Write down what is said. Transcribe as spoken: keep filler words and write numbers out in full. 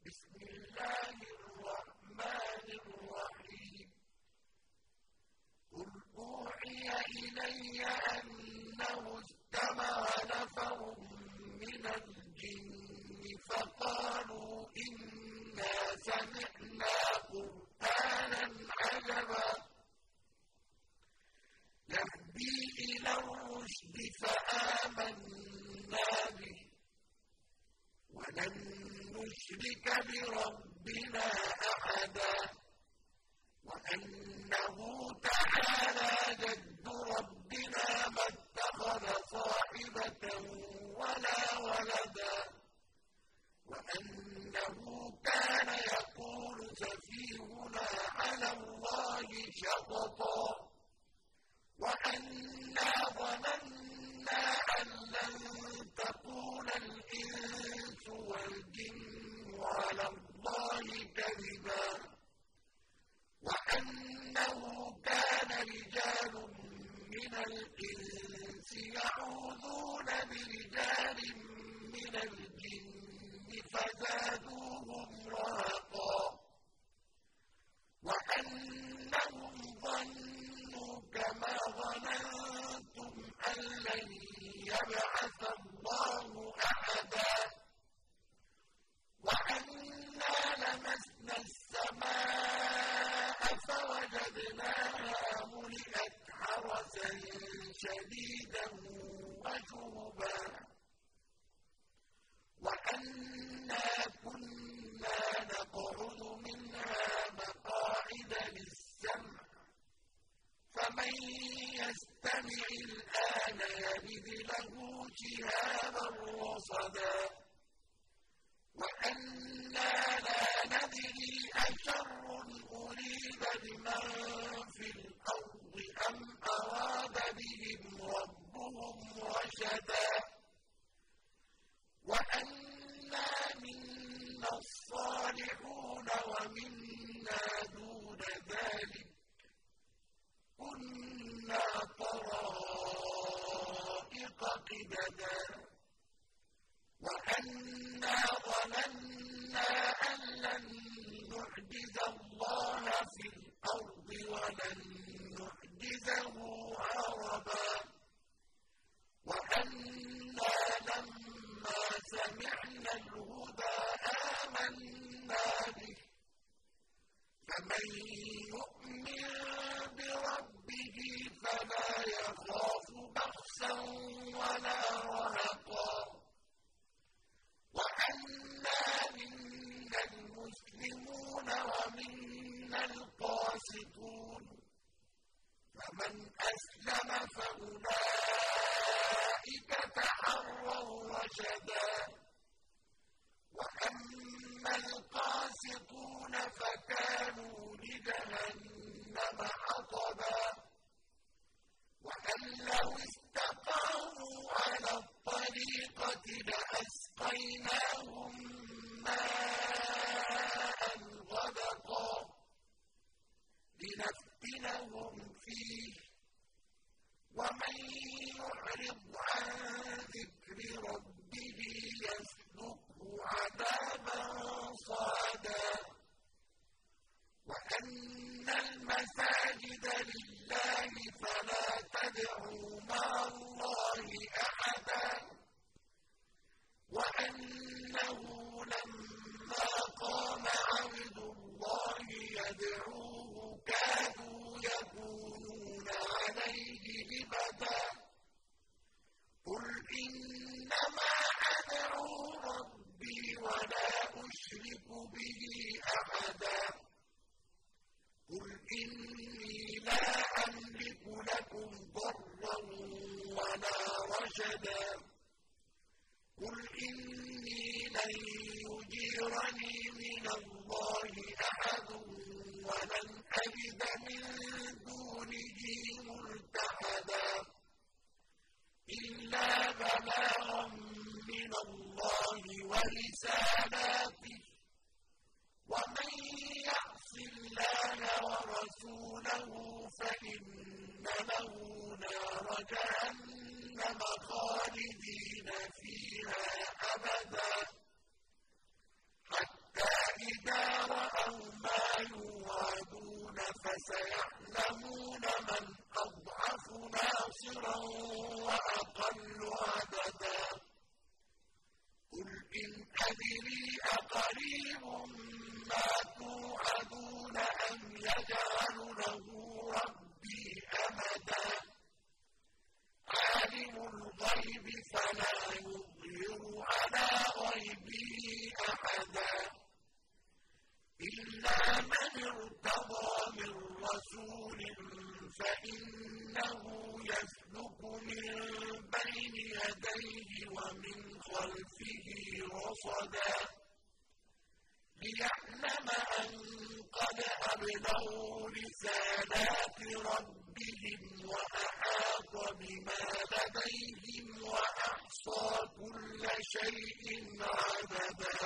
بسم الله الرحمن الرحيم قل أوحي إلي أنه استمع نفر من الجن فقالوا إنا سمعنا قرآنا عجبا يهدي إلى الرشد فآمنا به ولن نشرك بربنا أحدا وأنه تعالى جد ربنا ما اتخذ صاحبة ولا ولدا وأنه كان يقول سفيهنا على الله شططا وأنا ظننا أن لن تقول الإنس والجن على الله كذبا وأنه كان رجال من الإنس يعوذون برجال من الجن فزادوهم رهقا وأنهم ظنوا كما ظننتم أن لن يبعث الله أحدا وأنا لمسنا السماء فوجدناها ملئت حرسا شديدا وشهبا وأنا كنا نقعد منها مقاعد للسمع فمن يستمع الآن يجد له شهابا رصدا وأنا لا ندري أشر أريد بمن في الأرض أم أراد بهم ربهم رشدا وأنا منا الصالحون ومنا دون ذلك كنا طرائق قددا وأنا ظننا أن لن نعجز الله في الأرض ولن نعجزه هربا وأنا لما سمعنا الهدى آمنا به فمن يؤمن بربه فلا يخاف بخسا ولا رهقا وأنا منا المسلمون ومنا القاسطون فمن أسلم فأولئك تحروا رشدا وأما القاسطون فكانوا لجهنم حطبا وأن لو استقاموا على الطريقة لأسقيناهم ماء غدقا لنفتنهم فيه ومن يعرض عن ذكر ربه يسلكه عذابا صعدا وأن المساجد لله فلا تدعوا مع الله أحدا وأنه لما قام عبد الله يدعوه كادوا يكونون عليه لبدا قل إنما أدعو ربي ولا أشرك به أحدا قل إني لا أملك لكم ضرا ولا رشدا قل إني لن يجيرني من الله أحد ولن أجد من دونه ملتحدا إلا بلاغا من الله ورسالاته ومن يعص الله ورسوله فإن له نار جهنم خالدين فيها أبدا حتى فسيعلمون من أضعف ناصرا وأقل عددا قل إن أدري أقريب ما توعدون أم يجعل له ربي أمدا عالم الغيب فلا يظهر على غيبه أحدا إلا من ارتضى من رسول فإنه يسلك من بين يديه ومن خلفه رصدا ليعلم أن قد أبلغوا رسالات ربهم وأحاط بما لديهم وأحصى كل شيء عددا